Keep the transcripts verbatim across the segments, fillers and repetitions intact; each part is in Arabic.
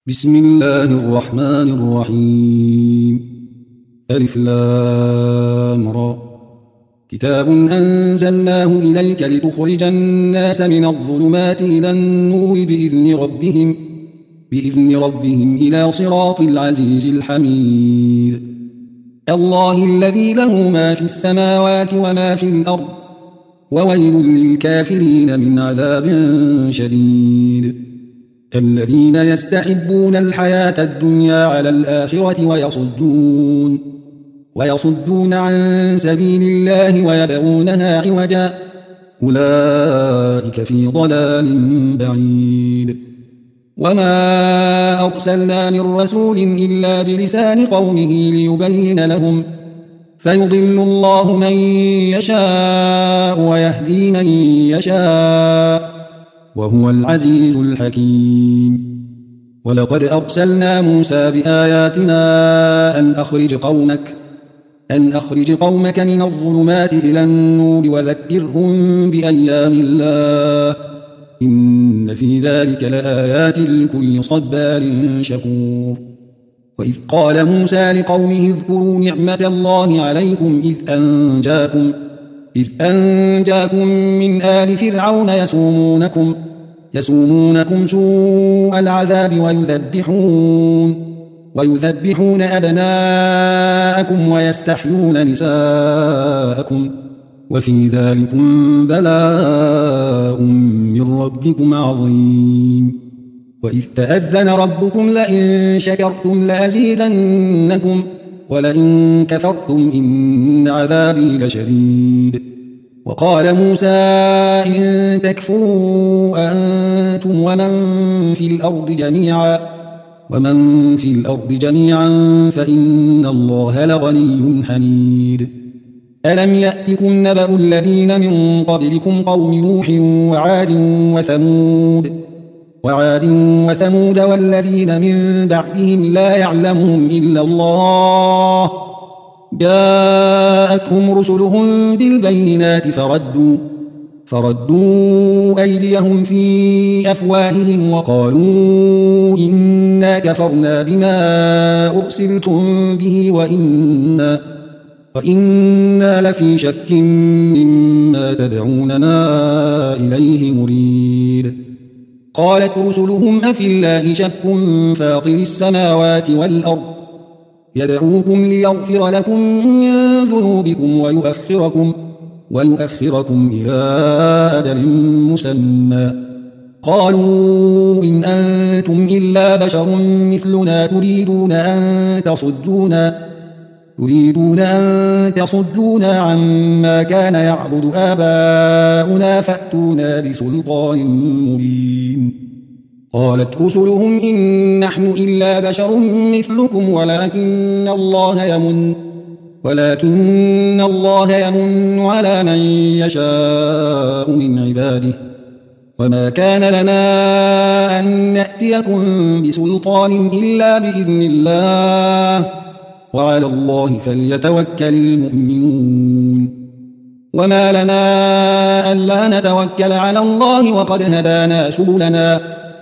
بسم الله الرحمن الرحيم. ألف لام را. كتاب أنزلناه إليك لتخرج الناس من الظلمات إلى النور بإذن ربهم بإذن ربهم إلى صراط العزيز الحميد. الله الذي له ما في السماوات وما في الأرض، وويل للكافرين من عذاب شديد. الذين يستحبون الحياة الدنيا على الآخرة ويصدون ويصدون عن سبيل الله ويبغونها عوجا، أولئك في ضلال بعيد. وما أرسلنا من رسول إلا بلسان قومه ليبين لهم، فيضل الله من يشاء ويهدي من يشاء، وهو العزيز الحكيم. ولقد أرسلنا موسى بآياتنا أن أخرج قومك أن أخرج قومك من الظلمات إلى النور وذكرهم بأيام الله، إن في ذلك لآيات لكل صبار شكور. وإذ قال موسى لقومه اذكروا نعمة الله عليكم إذ أنجاكم إذ أنجاكم من آل فرعون يسومونكم يسومونكم سوء العذاب ويذبحون ويذبحون أبناءكم ويستحيون نساءكم، وفي ذلكم بلاء من ربكم عظيم. وإذ تأذن ربكم لئن شكرتم لأزيدنكم ولئن كفرتم إن عذابي لشديد. وقال موسى إن تكفروا أنتم ومن في الأرض جميعا ومن في الأرض جميعا فإن الله لغني حميد. ألم يأتكم نبأ الذين من قبلكم قوم نوح وعاد وثمود وعاد وثمود والذين من بعدهم لا يعلمهم إلا الله، جاءتهم رسلهم بالبينات فردوا فردوا أيديهم في أفواههم وقالوا إنا كفرنا بما أرسلتم به وإنا, وإنا لفي شك مما تدعوننا إليه مريد. قالت رسلهم أفي الله شك فاطر السماوات والأرض يدعوكم ليغفر لكم من ذنوبكم ويؤخركم, ويؤخركم إلى أجل مسمى. قالوا إن أنتم إلا بشر مثلنا تريدون أن تصدونا تريدون أن تصدونا عما كان يعبد آباؤنا فأتونا بسلطان مبين. قالت رسلهم إن نحن إلا بشر مثلكم ولكن الله يمن ولكن الله يمن على من يشاء من عباده، وما كان لنا أن نأتيكم بسلطان إلا بإذن الله، وعلى الله فليتوكل المؤمنون. وما لنا ألا نتوكل على الله وقد هدانا سبلنا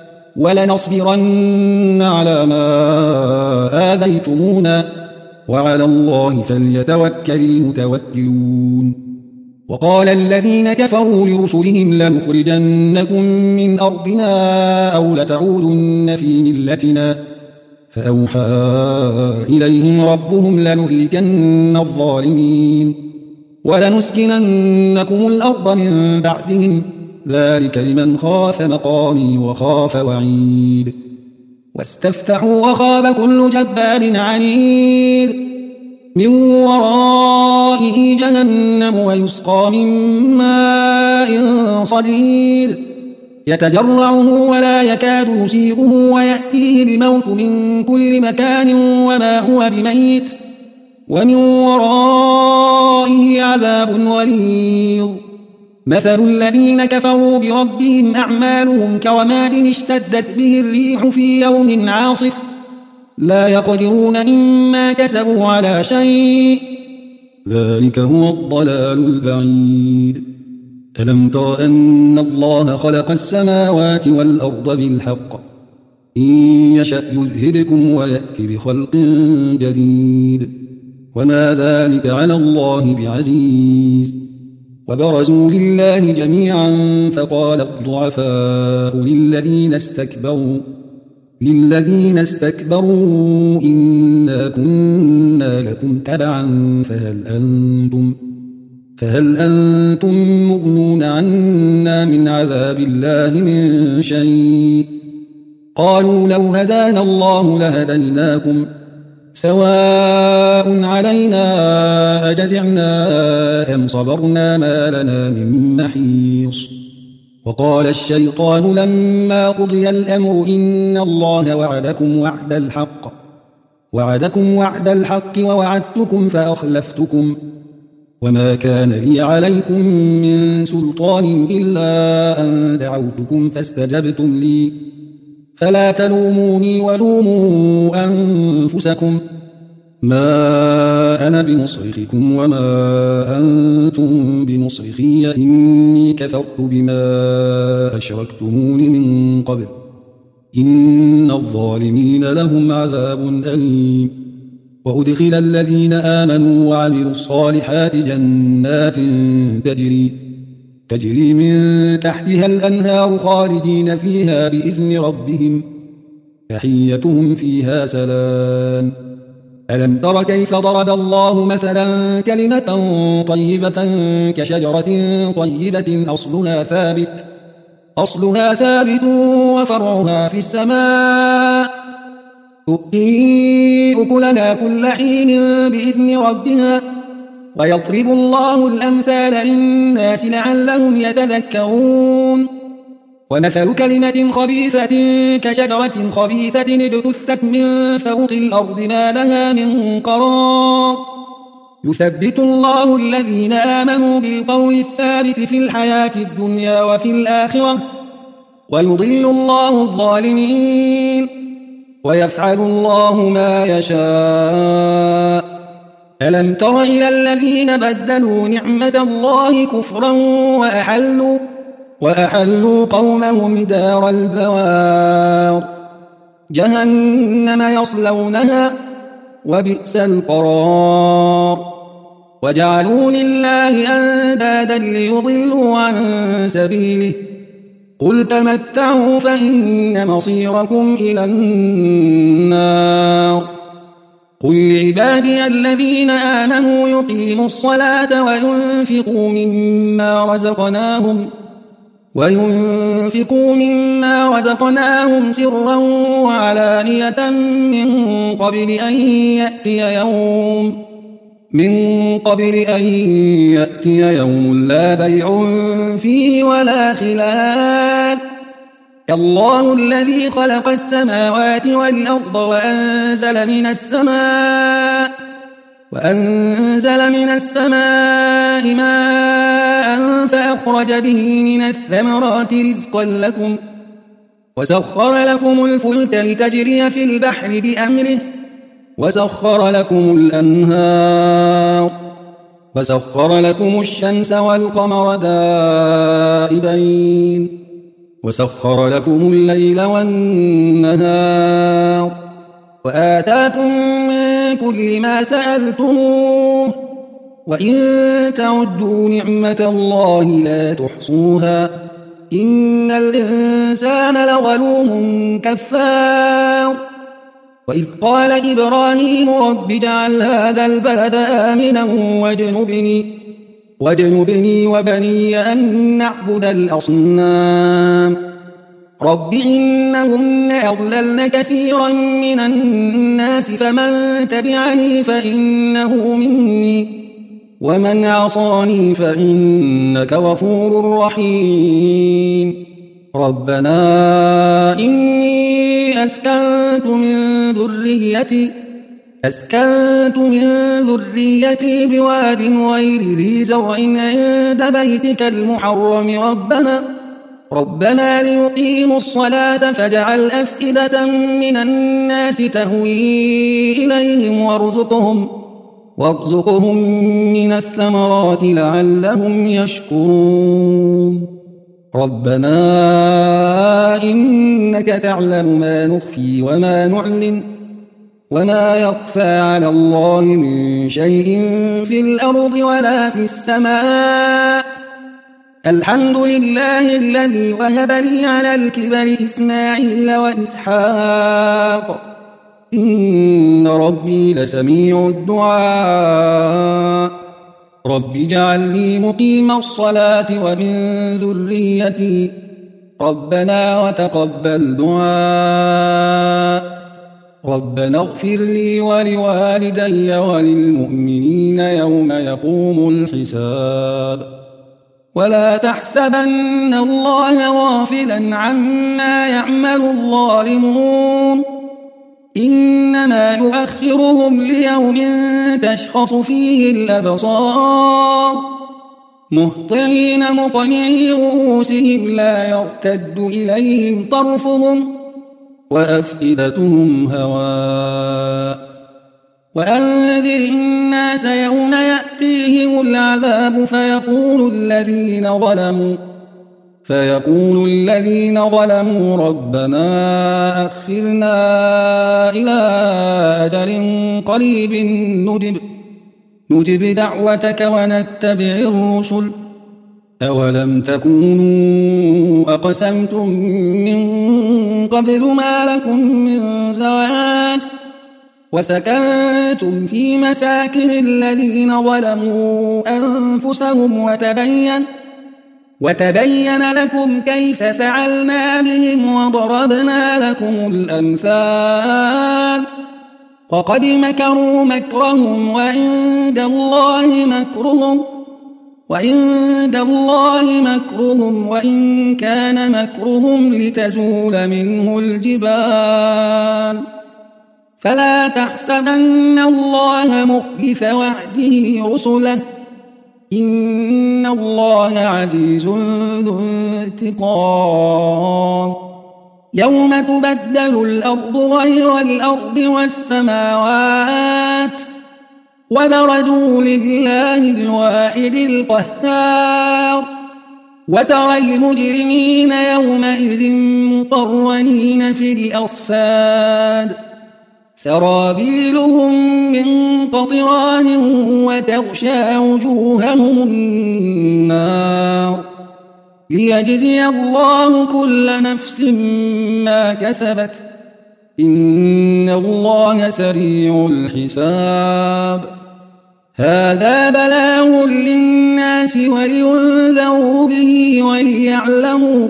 ولنصبرن على ما آذيتمونا، وعلى الله فليتوكل المتوكلون. وقال الذين كفروا لرسلهم لنخرجنكم من أرضنا أو لتعودن في ملتنا، فأوحى إليهم ربهم لنهلكن الظالمين ولنسكننكم الأرض من بعدهم، ذلك لمن خاف مقامي وخاف وعيد. واستفتحوا وخاب كل جبار عنيد، من ورائه جهنم ويسقى من ماء صديد يتجرعه ولا يكاد يسيغه ويأتيه الموت من كل مكان وما هو بميت، ومن ورائه عذاب غليظ. مثل الذين كفروا بربهم أعمالهم كرماد اشتدت به الريح في يوم عاصف، لا يقدرون مما كسبوا على شيء، ذلك هو الضلال البعيد. ألم تر أن الله خلق السماوات والأرض بالحق إن يشأ يذهبكم ويأتي بخلق جديد وما ذلك على الله بعزيز. وبرزوا لله جميعا فقال الضعفاء للذين استكبروا للذين استكبروا إنا كنا لكم تبعا فهل أنتم فهل أنتم مغنون عنا من عذاب الله من شيء قالوا لو هدانا الله لهديناكم سواء علينا أجزعنا أم صبرنا ما لنا من محيص. وقال الشيطان لما قضي الأمر إن الله وعدكم وعد الحق وعدكم وعد الحق ووعدتكم فأخلفتكم وما كان لي عليكم من سلطان إلا أن دعوتكم فاستجبتم لي فلا تلوموني ولوموا أنفسكم ما أنا بمصرخكم وما أنتم بمصرخي إني كفرت بما أشركتمون من قبل إن الظالمين لهم عذاب أليم. وأدخل الذين آمنوا وعملوا الصالحات جنات تجري تجري من تحتها الأنهار خالدين فيها بإذن ربهم تحيتهم فيها سلام. ألم تر كيف ضرب الله مثلا كلمة طيبة كشجرة طيبة أصلها ثابت أصلها ثابت وفرعها في السماء تؤتي أكلها كل حين بإذن ربها ويضرب الله الأمثال للناس لعلهم يتذكرون. ومثل كلمة خبيثة كشجرة خبيثة اجتثت من فوق الأرض ما لها من قرار يثبت الله الذين آمنوا بالقول الثابت في الحياة الدنيا وفي الآخرة ويضل الله الظالمين ويفعل الله ما يشاء. ألم تر إلى الذين بدلوا نعمة الله كفرا وأحلوا وأحلوا قومهم دار البوار جهنم يصلونها وبئس القرار وجعلوا لله أندادا ليضلوا عن سبيله قل تمتعوا فإن مصيركم إلى النار. قل لعبادي الذين آمنوا يقيموا الصلاة وينفقوا مما رزقناهم وينفقوا مما رزقناهم سرا وعلانية من قبل أن يأتي يوم من قبل أن يأتي يوم لا بيع فيه ولا خلال. الله الذي خلق السماوات والأرض وأنزل من السماء وأنزل من السماء ماء فأخرج به من الثمرات رزقا لكم وسخر لكم الفلك لتجري في البحر بأمره وسخر لكم الأنهار وسخر لكم الشمس والقمر دائبين وسخر لكم الليل والنهار وآتاكم من كل ما سألتموه وإن تعدوا نعمة الله لا تحصوها إن الإنسان لظلوم كفار. وإذ قال إبراهيم رب اجعل هذا البلد آمنا واجنبني واجنبني وبني أن نعبد الأصنام رب إنهن أضللن كثيرا من الناس فمن تبعني فإنه مني ومن عصاني فإنك غفور رحيم. ربنا إني أسكنت من ذريتي أسكنت من ذريتي بواد غير ذي زرع عند بيتك المحرم ربنا ربنا ليقيموا الصلاة فاجعل أفئدة من الناس تهوي إليهم وارزقهم وارزقهم من الثمرات لعلهم يشكرون. ربنا إنك تعلم ما نخفي وما نعلن وما يخفى على الله من شيء في الأرض ولا في السماء الحمد لله الذي وهب لي على الكبر إسماعيل وإسحاق إن ربي لسميع الدعاء رب اجعلني مقيم الصلاة ومن ذريتي ربنا وتقبل دعاء ربنا اغفر لي ولوالدي وللمؤمنين يوم يقوم الحساب ولا تحسبن الله غافلا عما يعمل الظالمون إنما يؤخرهم ليوم تشخص فيه الأبصار مهطعين مقنعي رؤوسهم لا يرتد إليهم طرفهم وأفئدتهم هواء وأنذر الناس يوم يأتيهم العذاب فيقول الذين ظلموا فيقول الذين ظلموا ربنا أخرنا إلى أجل قريب نجب نجب دعوتك ونتبع الرسل أولم تكونوا أقسمتم من قبل ما لكم من زوال وسكنتم في مساكن الذين ظلموا أنفسهم وتبين وتبين لكم كيف فعلنا بهم وضربنا لكم الأمثال وقد مكروا مكرهم وعند الله مكرهم وعند الله مكرهم وإن كان مكرهم لتزول منه الجبال فلا تحسبن الله مخلف وعده رسله إن الله عزيز ذو انتقام يوم تبدل الأرض غير الأرض والسماوات وبرزوا لله الواحد القهار وترى المجرمين يومئذ مقرنين في الأصفاد سرابيلهم من قطران وتغشى وجوههم النار ليجزي الله كل نفس ما كسبت إن الله سريع الحساب هذا بلاغ للناس ولينذروا به وليعلموا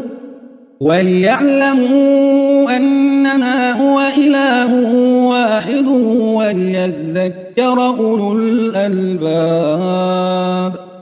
وليعلموا أنما هو إله واحد وليذكر أولو الألباب